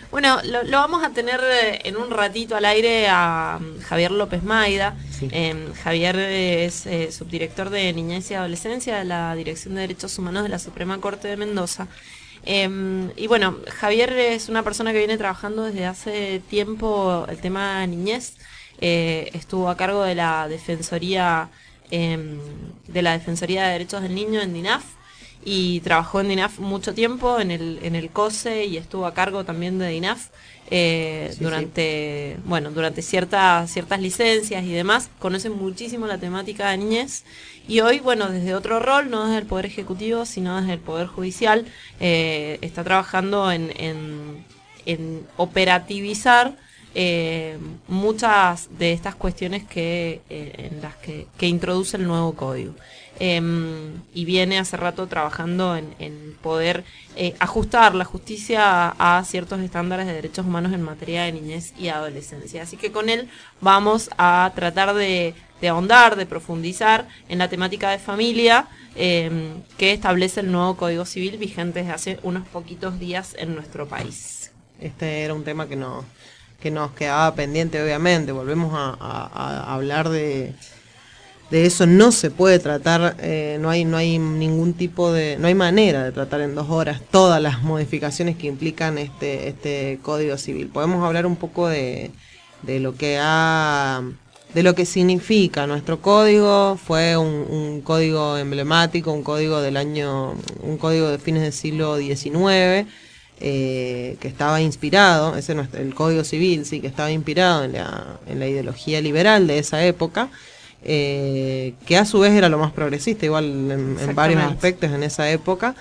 Bueno, lo vamos a tener en un ratito al aire a Javier López Maida. Sí. Javier es subdirector de Niñez y Adolescencia de la Dirección de Derechos Humanos de la Suprema Corte de Mendoza. Y bueno, Javier es una persona que viene trabajando desde hace tiempo el tema niñez. Estuvo a cargo de la Defensoría de Derechos del Niño en DINAF. Y trabajó en DINAF mucho tiempo en el COSE y estuvo a cargo también de DINAF durante ciertas licencias y demás. Conoce muchísimo la temática de niñez y hoy, bueno, desde otro rol, no desde el Poder Ejecutivo, sino desde el Poder Judicial, está trabajando en operativizar muchas de estas cuestiones en las que introduce el nuevo código. Y viene hace rato trabajando en poder ajustar la justicia a ciertos estándares de derechos humanos en materia de niñez y adolescencia. Así que con él vamos a tratar de ahondar, de profundizar en la temática de familia que establece el nuevo Código Civil vigente desde hace unos poquitos días en nuestro país. Este era un tema que nos quedaba pendiente, obviamente. Volvemos a hablar de eso. No se puede tratar, no hay ningún tipo no hay manera de tratar en 2 horas todas las modificaciones que implican este Código Civil. Podemos hablar un poco de lo que significa nuestro código. Fue un código emblemático, un código de fines del siglo XIX, que estaba inspirado, el Código Civil, sí, que estaba inspirado en la ideología liberal de esa época. Que a su vez era lo más progresista, igual en varios aspectos en esa época,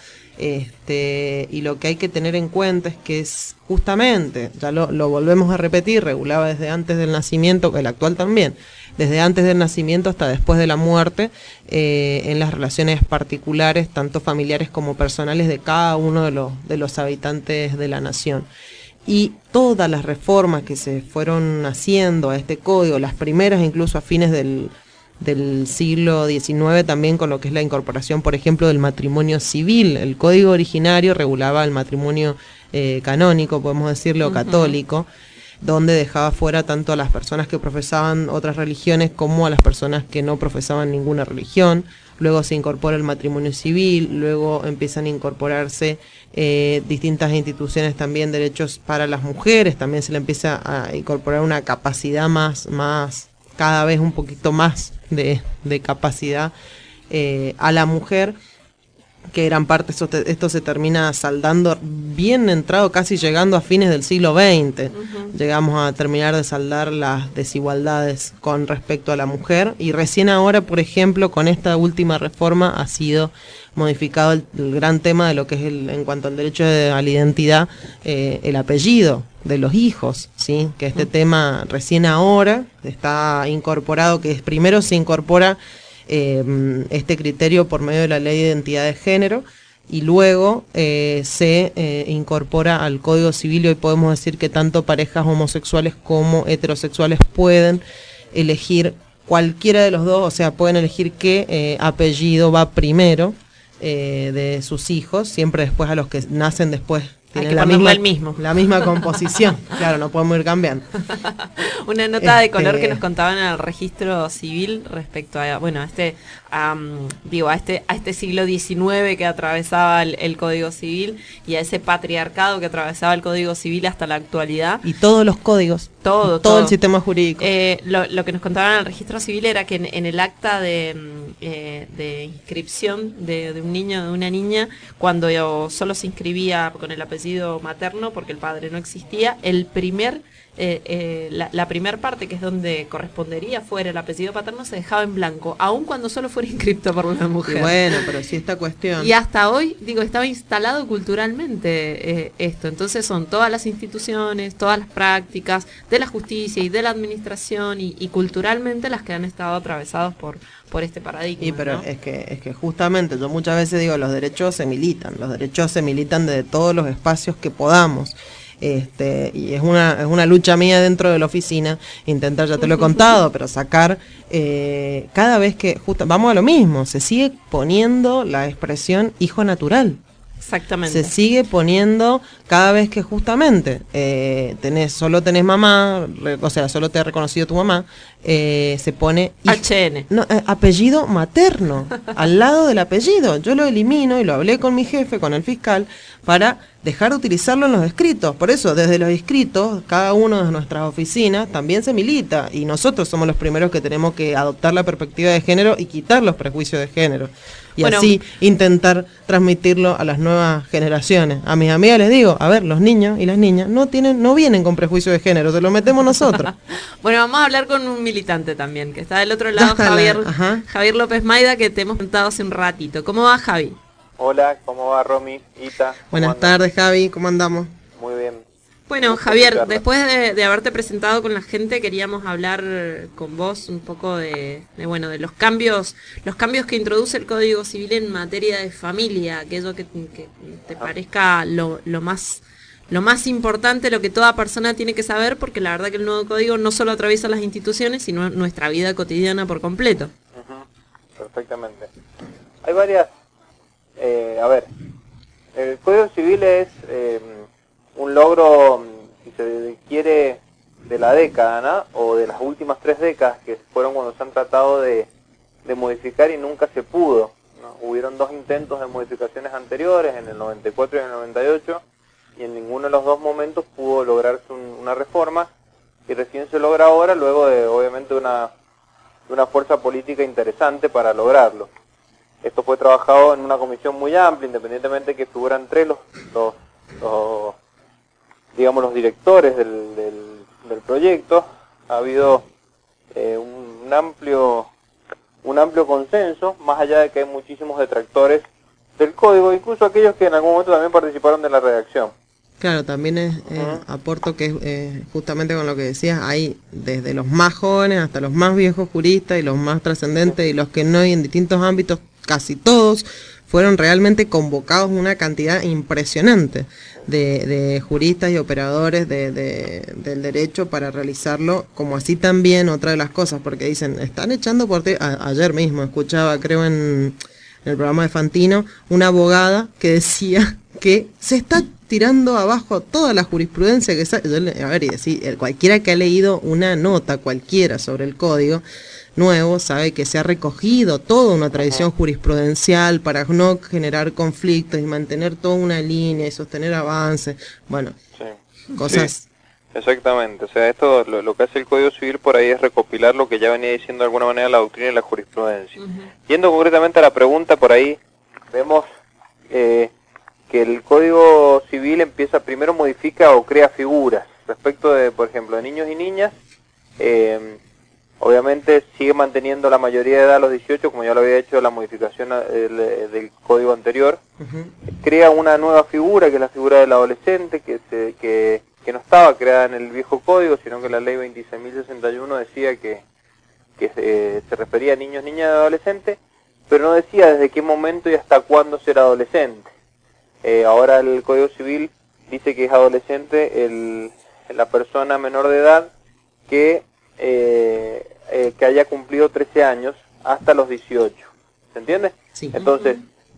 y lo que hay que tener en cuenta es que es justamente, ya lo volvemos a repetir, regulaba desde antes del nacimiento, el actual también, desde antes del nacimiento hasta después de la muerte, en las relaciones particulares, tanto familiares como personales, de cada uno de los habitantes de la nación. Y todas las reformas que se fueron haciendo a este código, las primeras incluso a fines del siglo XIX, también con lo que es la incorporación, por ejemplo, del matrimonio civil. El código originario regulaba el matrimonio canónico, podemos decirlo, católico, donde dejaba fuera tanto a las personas que profesaban otras religiones como a las personas que no profesaban ninguna religión. Luego se incorpora el matrimonio civil, luego empiezan a incorporarse distintas instituciones también, derechos para las mujeres, también se le empieza a incorporar una capacidad más cada vez un poquito más de capacidad a la mujer, que gran parte esto se termina saldando bien entrado, casi llegando a fines del siglo XX. Llegamos a terminar de saldar las desigualdades con respecto a la mujer, y recién ahora, por ejemplo, con esta última reforma ha sido modificado el gran tema de lo que es en cuanto al derecho a la identidad, el apellido de los hijos, ¿sí? Que este tema recién ahora está incorporado, que primero se incorpora este criterio por medio de la Ley de Identidad de Género, y luego se incorpora al Código Civil. Y hoy podemos decir que tanto parejas homosexuales como heterosexuales pueden elegir cualquiera de los dos, o sea, pueden elegir qué apellido va primero de sus hijos, siempre después a los que nacen después. Tienen la misma composición. Claro, no podemos ir cambiando. Una nota de color que nos contaban en el registro civil respecto a este siglo XIX que atravesaba el Código Civil, y a ese patriarcado que atravesaba el Código Civil hasta la actualidad. Y todos los códigos. Todo el sistema jurídico. Lo que nos contaban en el registro civil era que en el acta de inscripción de un niño o de una niña, cuando solo se inscribía con el apellido materno porque el padre no existía, la primer parte, que es donde correspondería fuera el apellido paterno, se dejaba en blanco, aun cuando solo fuera inscripto por una mujer. Y bueno, pero sí, esta cuestión. Y hasta hoy, estaba instalado culturalmente esto. Entonces son todas las instituciones, todas las prácticas de la justicia y de la administración y culturalmente las que han estado atravesados por este paradigma. Y pero ¿no? es que justamente yo muchas veces digo, los derechos se militan desde todos los espacios que podamos. Y es una lucha mía dentro de la oficina, intentar, ya te lo he contado, pero sacar cada vez que vamos a lo mismo, se sigue poniendo la expresión hijo natural. Exactamente. Se sigue poniendo cada vez que justamente solo tenés mamá, o sea, solo te ha reconocido tu mamá, se pone HN. No, apellido materno, al lado del apellido. Yo lo elimino y lo hablé con mi jefe, con el fiscal, para dejar de utilizarlo en los escritos. Por eso, desde los escritos, cada uno de nuestras oficinas también se milita, y nosotros somos los primeros que tenemos que adoptar la perspectiva de género y quitar los prejuicios de género. Y así intentar transmitirlo a las nuevas generaciones. A mis amigas les digo, a ver, los niños y las niñas no vienen con prejuicio de género, se lo metemos nosotros. Bueno, vamos a hablar con un militante también, que está del otro lado, Javier López Maida, que te hemos contado hace un ratito. ¿Cómo va, Javi? Hola, ¿cómo va, Romy? Ita. Buenas tardes, Javi, ¿cómo andamos? Muy bien. Bueno, Javier, después de haberte presentado con la gente, queríamos hablar con vos un poco de los cambios que introduce el Código Civil en materia de familia, aquello que te parezca lo más importante, lo que toda persona tiene que saber, porque la verdad que el nuevo código no solo atraviesa las instituciones, sino nuestra vida cotidiana por completo. Perfectamente. Hay varias... el Código Civil es un logro, si se quiere, de la década, ¿no? O de las últimas 3 décadas, que fueron cuando se han tratado de modificar y nunca se pudo, ¿no? Hubieron 2 intentos de modificaciones anteriores, en el 94 y en el 98, y en ninguno de los 2 momentos pudo lograrse una reforma, y recién se logra ahora, luego de, obviamente, una fuerza política interesante para lograrlo. Esto fue trabajado en una comisión muy amplia, independientemente de que figuran 3 los directores del proyecto. Ha habido un amplio consenso, más allá de que hay muchísimos detractores del código, incluso aquellos que en algún momento también participaron de la redacción. Claro, también aporto que justamente con lo que decías, hay desde los más jóvenes hasta los más viejos juristas y los más trascendentes y los que no, y en distintos ámbitos, casi todos fueron realmente convocados una cantidad impresionante de juristas y operadores del derecho para realizarlo, como así también otra de las cosas, porque dicen, están echando por ti. Ayer mismo escuchaba, creo en el programa de Fantino, una abogada que decía que se está tirando abajo toda la jurisprudencia que a ver, y decir, cualquiera que ha leído una nota cualquiera sobre el código nuevo sabe que se ha recogido toda una tradición jurisprudencial para no generar conflictos y mantener toda una línea y sostener avances. Bueno, sí, cosas... Sí, exactamente. O sea, esto lo que hace el Código Civil por ahí es recopilar lo que ya venía diciendo de alguna manera la doctrina y la jurisprudencia. Yendo concretamente a la pregunta, por ahí vemos que el Código Civil primero modifica o crea figuras respecto de, por ejemplo, de niños y niñas. Obviamente sigue manteniendo la mayoría de edad a los 18, como ya lo había hecho la modificación del código anterior. Crea una nueva figura, que es la figura del adolescente, que no estaba creada en el viejo código, sino que la ley 26.061 decía que se refería a niños, niñas y adolescentes, pero no decía desde qué momento y hasta cuándo ser adolescente. Ahora el Código Civil dice que es adolescente la persona menor de edad que haya cumplido 13 años hasta los 18. ¿Se entiende? Sí. Entonces,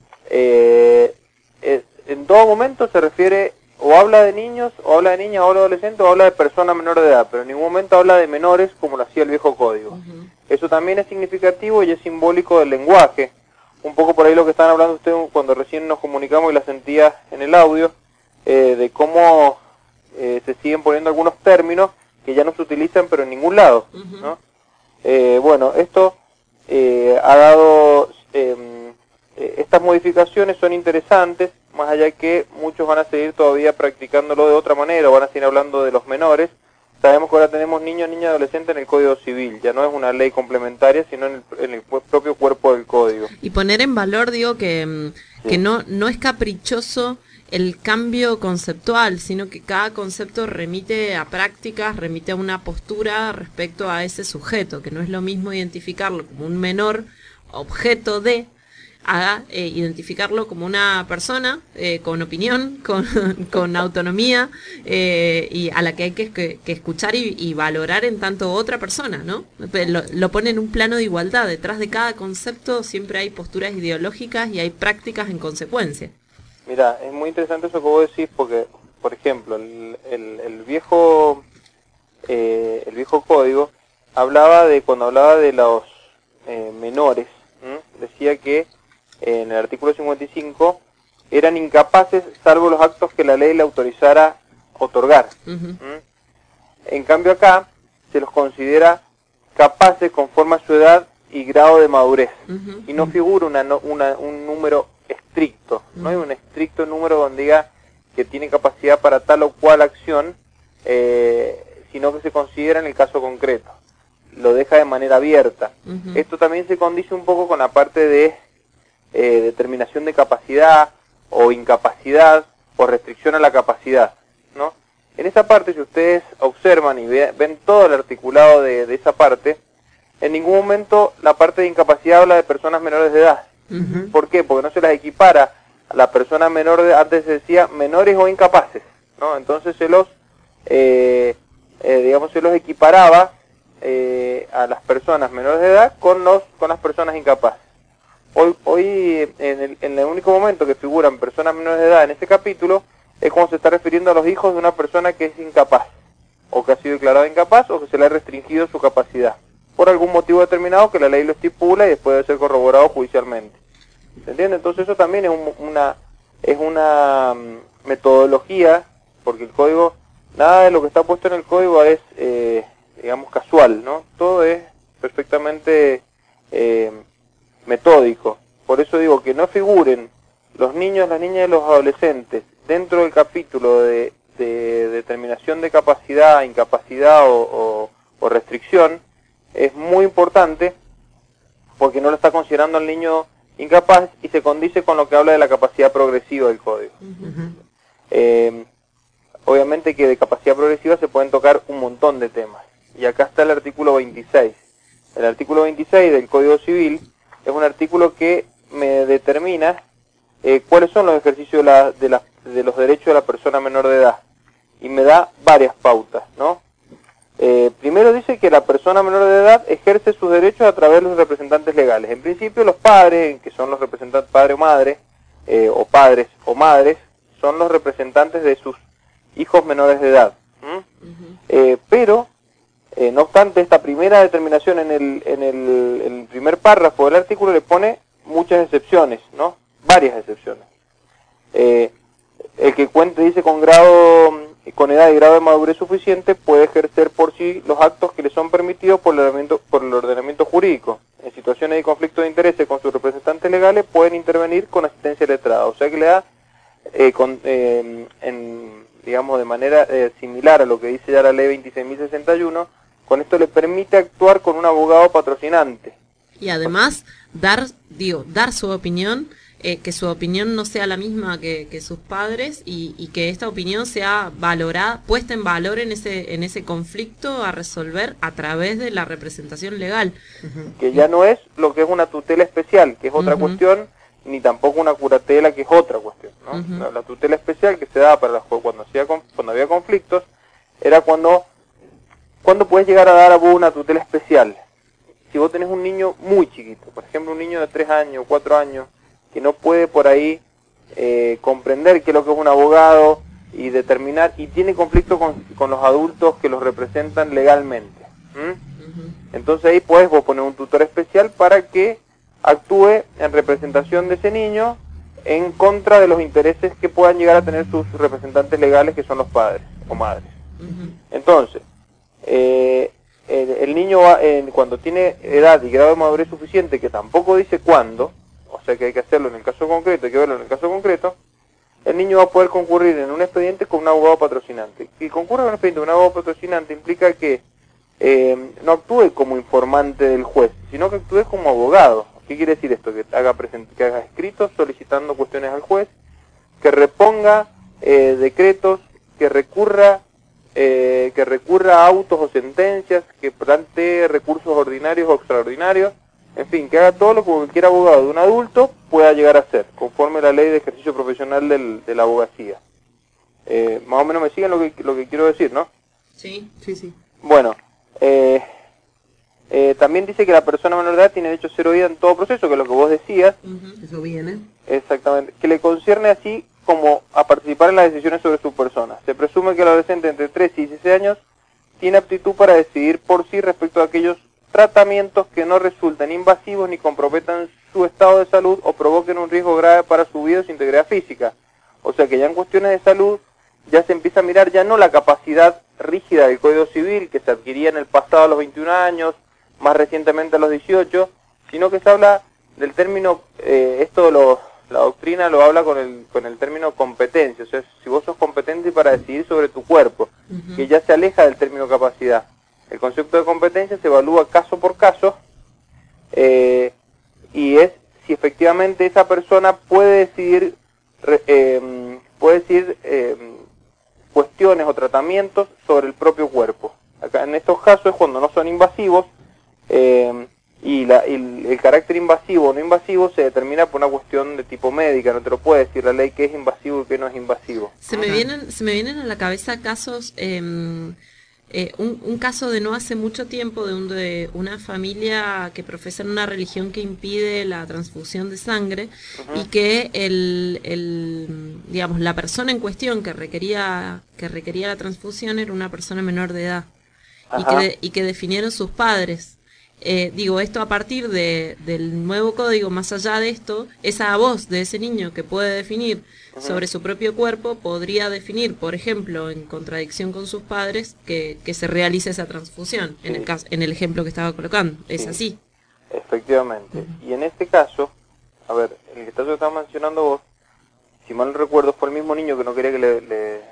en todo momento se refiere o habla de niños, o habla de niñas, o habla de adolescentes, o habla de persona menor de edad, pero en ningún momento habla de menores como lo hacía el viejo código. Eso también es significativo y es simbólico del lenguaje. Un poco por ahí lo que estaban hablando ustedes cuando recién nos comunicamos y la sentía en el audio, de cómo se siguen poniendo algunos términos que ya no se utilizan pero en ningún lado, ¿no? Bueno, esto ha dado... estas modificaciones son interesantes, más allá que muchos van a seguir todavía practicándolo de otra manera, van a seguir hablando de los menores. Sabemos que ahora tenemos niños, niñas y adolescentes en el Código Civil, ya no es una ley complementaria, sino en el propio cuerpo del Código. Y poner en valor, digo, que no es caprichoso el cambio conceptual, sino que cada concepto remite a prácticas, remite a una postura respecto a ese sujeto, que no es lo mismo identificarlo como un menor objeto de, a identificarlo como una persona con opinión, con autonomía, y a la que hay que escuchar y valorar en tanto otra persona, ¿no? Lo pone en un plano de igualdad. Detrás de cada concepto siempre hay posturas ideológicas y hay prácticas en consecuencia. Mira, es muy interesante eso que vos decís porque, por ejemplo, el viejo código cuando hablaba de los menores, decía que en el artículo 55 eran incapaces salvo los actos que la ley le autorizara otorgar. En cambio acá se los considera capaces conforme a su edad y grado de madurez, y no figura un número estricto, no hay un estricto número donde diga que tiene capacidad para tal o cual acción, sino que se considera en el caso concreto, lo deja de manera abierta. Esto también se condice un poco con la parte de determinación de capacidad o incapacidad o restricción a la capacidad, ¿no? En esa parte, si ustedes observan y ven todo el articulado de esa parte, en ningún momento la parte de incapacidad habla de personas menores de edad. ¿Por qué? Porque no se las equipara a la persona menor de, antes se decía menores o incapaces, ¿no? Entonces se los equiparaba a las personas menores de edad con las personas incapaces. Hoy en el único momento que figuran personas menores de edad en este capítulo es cuando se está refiriendo a los hijos de una persona que es incapaz, o que ha sido declarada incapaz, o que se le ha restringido su capacidad, por algún motivo determinado que la ley lo estipula y después debe ser corroborado judicialmente. ¿Se entiende? Entonces eso también es una metodología, porque el código, nada de lo que está puesto en el código es, casual, ¿no? Todo es perfectamente metódico. Por eso digo que no figuren los niños, las niñas y los adolescentes dentro del capítulo de determinación de capacidad, incapacidad o restricción, es muy importante porque no lo está considerando al niño incapaz y se condice con lo que habla de la capacidad progresiva del código. Obviamente que de capacidad progresiva se pueden tocar un montón de temas. Y acá está el artículo 26. El artículo 26 del Código Civil es un artículo que me determina cuáles son los ejercicios de los derechos de la persona menor de edad. Y me da varias pautas, ¿no? Primero dice que la persona menor de edad ejerce sus derechos a través de los representantes legales. En principio los padres, que son los representantes padre o madre, o padres o madres, son los representantes de sus hijos menores de edad. Pero, no obstante, esta primera determinación en el primer párrafo del artículo le pone muchas excepciones, ¿no? Varias excepciones. El que cuente, dice, con edad y grado de madurez suficiente, puede ejercer por sí los actos que le son permitidos por el ordenamiento jurídico. En situaciones de conflicto de intereses con sus representantes legales, pueden intervenir con asistencia letrada. O sea que le da, de manera similar a lo que dice ya la ley 26.061, con esto le permite actuar con un abogado patrocinante. Y además, dar su opinión, que su opinión no sea la misma que sus padres y que esta opinión sea valorada, puesta en valor en ese conflicto a resolver a través de la representación legal. Que ya no es lo que es una tutela especial, que es otra cuestión, ni tampoco una curatela, que es otra cuestión, ¿no? La tutela especial que se daba para cuando había conflictos era cuando puedes llegar a dar a vos una tutela especial. Si vos tenés un niño muy chiquito, por ejemplo un niño de 3 años, 4 años, que no puede por ahí comprender qué es lo que es un abogado y determinar, y tiene conflicto con los adultos que los representan legalmente. Entonces ahí podés vos poner un tutor especial para que actúe en representación de ese niño en contra de los intereses que puedan llegar a tener sus representantes legales, que son los padres o madres. Entonces, el niño cuando tiene edad y grado de madurez suficiente, que tampoco dice cuándo, o sea que hay que hacerlo en el caso concreto, hay que verlo en el caso concreto, el niño va a poder concurrir en un expediente con un abogado patrocinante. Y concurre en un expediente con un abogado patrocinante implica que no actúe como informante del juez, sino que actúe como abogado. ¿Qué quiere decir esto? Que haga escritos solicitando cuestiones al juez, que reponga decretos, que recurra a autos o sentencias, que plantee recursos ordinarios o extraordinarios, en fin, que haga todo lo que cualquier abogado de un adulto pueda llegar a hacer, conforme a la ley de ejercicio profesional de la abogacía. Más o menos me siguen lo que quiero decir, ¿no? Sí. Bueno, también dice que la persona menor de edad tiene derecho a ser oída en todo proceso, que es lo que vos decías. Eso viene. Exactamente. Que le concierne así como a participar en las decisiones sobre su persona. Se presume que el adolescente entre 13 y 16 años tiene aptitud para decidir por sí respecto a aquellos tratamientos que no resulten invasivos ni comprometan su estado de salud o provoquen un riesgo grave para su vida o su integridad física. O sea que ya en cuestiones de salud ya se empieza a mirar ya no la capacidad rígida del Código Civil que se adquiría en el pasado a los 21 años, más recientemente a los 18, sino que se habla del término, la doctrina lo habla con el término competencia, o sea, si vos sos competente para decidir sobre tu cuerpo, que ya se aleja del término capacidad. El concepto de competencia se evalúa caso por caso, y es si efectivamente esa persona puede decidir cuestiones o tratamientos sobre el propio cuerpo. Acá en estos casos es cuando no son invasivos, y el carácter invasivo o no invasivo se determina por una cuestión de tipo médica, no te lo puede decir la ley qué es invasivo y qué no es invasivo. Se me vienen a la cabeza casos, un caso de no hace mucho tiempo de una familia que profesa una religión que impide la transfusión de sangre, y que digamos, la persona en cuestión que requería la transfusión era una persona menor de edad, y que definieron sus padres. Esto a partir del nuevo código, más allá de esto, esa voz de ese niño que puede definir sobre su propio cuerpo, podría definir, por ejemplo, en contradicción con sus padres, que se realice esa transfusión, en el ejemplo que estaba colocando. Es así. Efectivamente. Y en este caso, a ver, el caso que estaba mencionando vos, si mal no recuerdo, fue el mismo niño que no quería que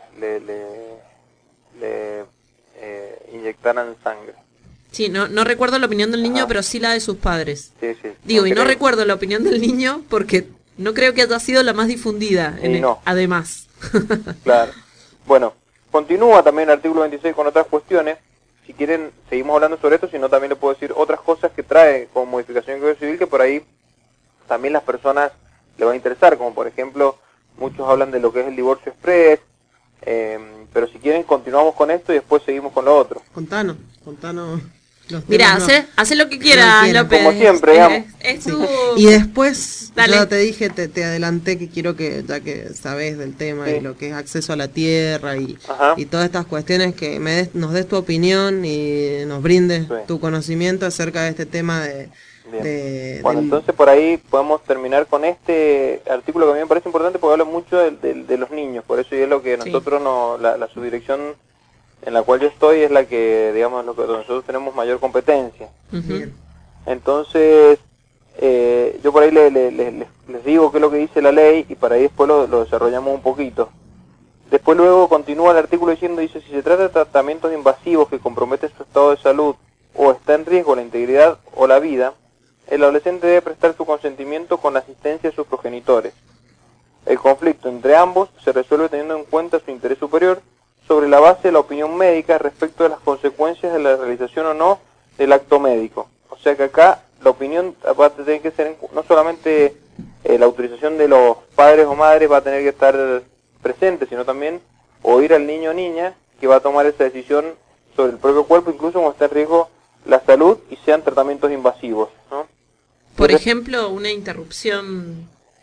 le inyectaran sangre. Sí, no recuerdo la opinión del niño, pero sí la de sus padres. Sí. No recuerdo la opinión del niño porque no creo que haya sido la más difundida, además. Claro. Bueno, continúa también el artículo 26 con otras cuestiones. Si quieren, seguimos hablando sobre esto, si no también le puedo decir otras cosas que trae como modificación del Código Civil que por ahí también las personas les va a interesar, como por ejemplo, muchos hablan de lo que es el divorcio express, pero si quieren continuamos con esto y después seguimos con lo otro. Contanos. Mira, hace lo que quieras, López. Como siempre, digamos. Sí. Y después, ya te dije, te adelanté que quiero que, ya que sabés del tema y lo que es acceso a la tierra y todas estas cuestiones, que nos des tu opinión y nos brindes tu conocimiento acerca de este tema Bueno, entonces por ahí podemos terminar con este artículo que a mí me parece importante porque habla mucho de los niños, por eso y es lo que nosotros, la subdirección en la cual yo estoy es la que, digamos, donde nosotros tenemos mayor competencia. Entonces, yo por ahí les digo qué es lo que dice la ley y para ahí después lo desarrollamos un poquito. Después luego continúa el artículo dice, si se trata de tratamientos invasivos que comprometen su estado de salud o está en riesgo la integridad o la vida, el adolescente debe prestar su consentimiento con la asistencia de sus progenitores. El conflicto entre ambos se resuelve teniendo en cuenta su interés superior sobre la base de la opinión médica respecto de las consecuencias de la realización o no del acto médico. O sea que acá la opinión, aparte tiene que ser, no solamente la autorización de los padres o madres va a tener que estar presente, sino también oír al niño o niña que va a tomar esa decisión sobre el propio cuerpo, incluso cuando está en riesgo la salud y sean tratamientos invasivos, ¿no? Por ejemplo, una interrupción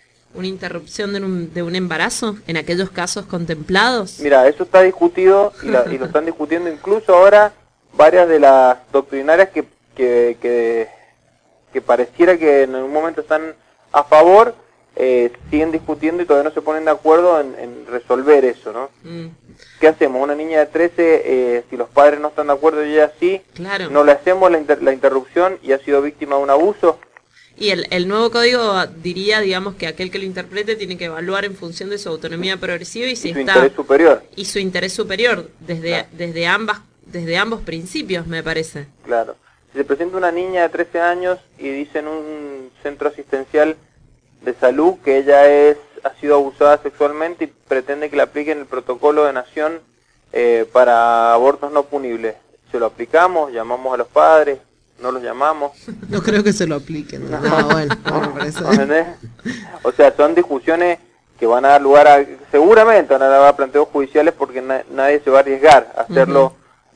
de un embarazo en aquellos casos contemplados. Mira, eso está discutido y lo están discutiendo incluso ahora varias de las doctrinarias que pareciera que en un momento están a favor, siguen discutiendo y todavía no se ponen de acuerdo en resolver eso, ¿no? ¿Qué hacemos? Una niña de 13, si los padres no están de acuerdo y ella sí, no le hacemos la interrupción y ha sido víctima de un abuso. Y el nuevo código diría, digamos, que aquel que lo interprete tiene que evaluar en función de su autonomía progresiva y si su interés superior. Y su interés superior, desde ambos principios, me parece. Claro. Si se presenta una niña de 13 años y dice en un centro asistencial de salud que ella ha sido abusada sexualmente y pretende que le apliquen el protocolo de nación para abortos no punibles, ¿se lo aplicamos? ¿Llamamos a los padres? ¿No los llamamos? No creo que se lo apliquen. No, bueno, me parece. O sea, son discusiones que van a dar lugar seguramente van a dar planteos judiciales porque nadie se va a arriesgar a hacerlo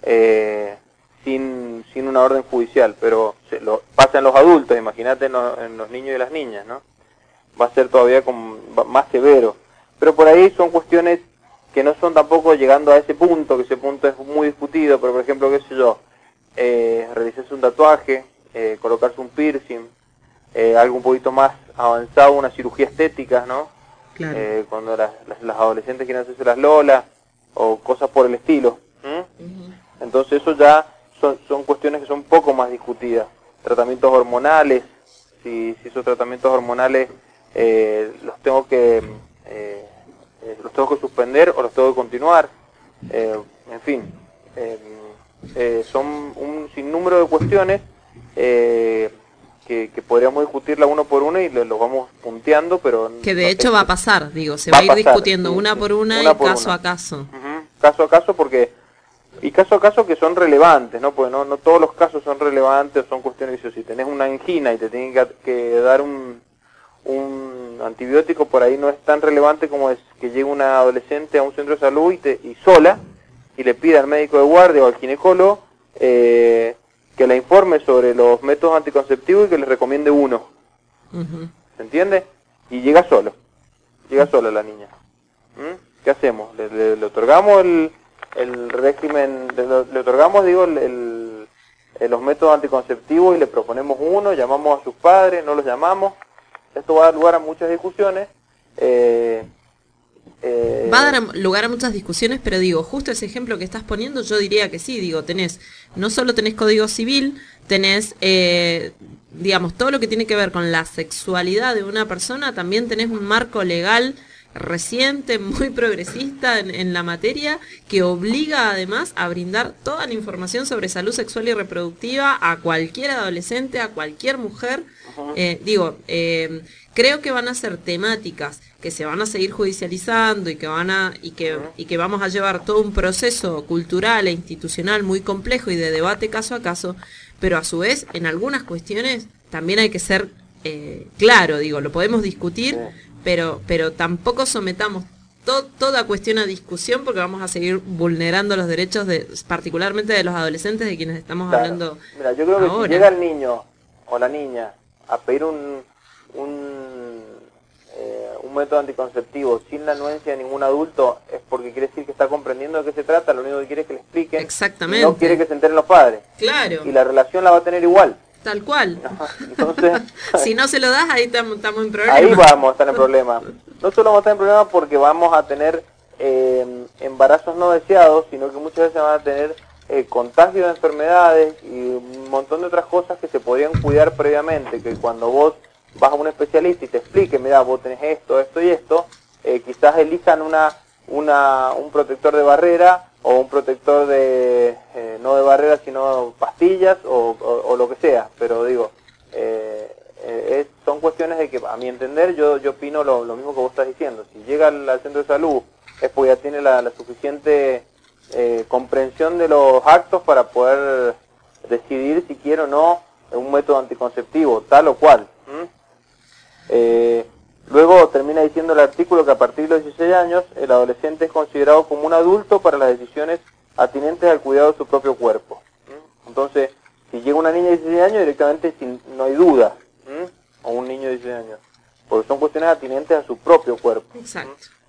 sin una orden judicial, pero pasa en los adultos, imagínate en los niños y las niñas, ¿no? Va a ser todavía más severo. pero por ahí son cuestiones que no son tampoco llegando a ese punto, que ese punto es muy discutido, pero por ejemplo, qué sé yo, realizarse un tatuaje, colocarse un piercing, algo un poquito más avanzado, una cirugía estética, ¿no? Claro. Cuando las adolescentes quieren hacerse las lolas, o cosas por el estilo. Entonces eso ya son cuestiones que son un poco más discutidas. Tratamientos hormonales, si esos tratamientos hormonales los tengo que suspender o los tengo que continuar, en fin, son un sinnúmero de cuestiones que podríamos discutirla uno por uno y lo vamos punteando, pero que de no hecho sé, va a pasar, digo, se va a ir pasar, discutiendo sí, una sí, por una una y por caso una. a caso. Caso a caso, caso a caso que son relevantes, ¿no? Porque no todos los casos son relevantes, son cuestiones que si tenés una angina y te tienen que dar un antibiótico, por ahí no es tan relevante como es que llegue una adolescente a un centro de salud y sola y le pida al médico de guardia o al ginecólogo que la informe sobre los métodos anticonceptivos y que le recomiende uno. ¿Se entiende? Y llega sola la niña. ¿Qué hacemos? ¿Le otorgamos el régimen, le otorgamos, digo, los métodos anticonceptivos y le proponemos uno, llamamos a sus padres, no los llamamos? Esto va a dar lugar a muchas discusiones. Va a dar lugar a muchas discusiones, pero digo, justo ese ejemplo que estás poniendo, yo diría que sí, digo, no solo tenés código civil, tenés, digamos, todo lo que tiene que ver con la sexualidad de una persona, también tenés un marco legal reciente, muy progresista en la materia, que obliga además a brindar toda la información sobre salud sexual y reproductiva a cualquier adolescente, a cualquier mujer. Creo que van a ser temáticas que se van a seguir judicializando y que vamos a llevar todo un proceso cultural e institucional muy complejo y de debate caso a caso, pero a su vez en algunas cuestiones también hay que ser claro, digo, lo podemos discutir, pero tampoco sometamos toda cuestión a discusión porque vamos a seguir vulnerando los derechos particularmente de los adolescentes de quienes estamos hablando. Mira, yo creo que ahora. si llega el niño o la niña a pedir un método anticonceptivo sin la anuencia de ningún adulto, es porque quiere decir que está comprendiendo de qué se trata, lo único que quiere es que le expliquen. Exactamente. Y no quiere que se enteren los padres. Claro. Y la relación la va a tener igual. Tal cual. Entonces, si no se lo das, ahí estamos en problema. Ahí vamos a estar en problema. No solo vamos a estar en problema porque vamos a tener embarazos no deseados, sino que muchas veces van a tener contagio de enfermedades y un montón de otras cosas que se podrían cuidar previamente, que cuando vos vas a un especialista y te explique, mira, vos tenés esto y esto, quizás elijan un protector de barrera o un protector de no de barrera sino pastillas o lo que sea, pero digo, son cuestiones de que a mi entender yo opino lo mismo que vos estás diciendo. Si llega al centro de salud es porque ya tiene la suficiente comprensión de los actos para poder decidir si quiere o no un método anticonceptivo tal o cual. Luego termina diciendo el artículo que a partir de los 16 años el adolescente es considerado como un adulto para las decisiones atinentes al cuidado de su propio cuerpo. Entonces, si llega una niña de 16 años, directamente no hay duda, o un niño de 16 años, porque son cuestiones atinentes a su propio cuerpo. Exacto.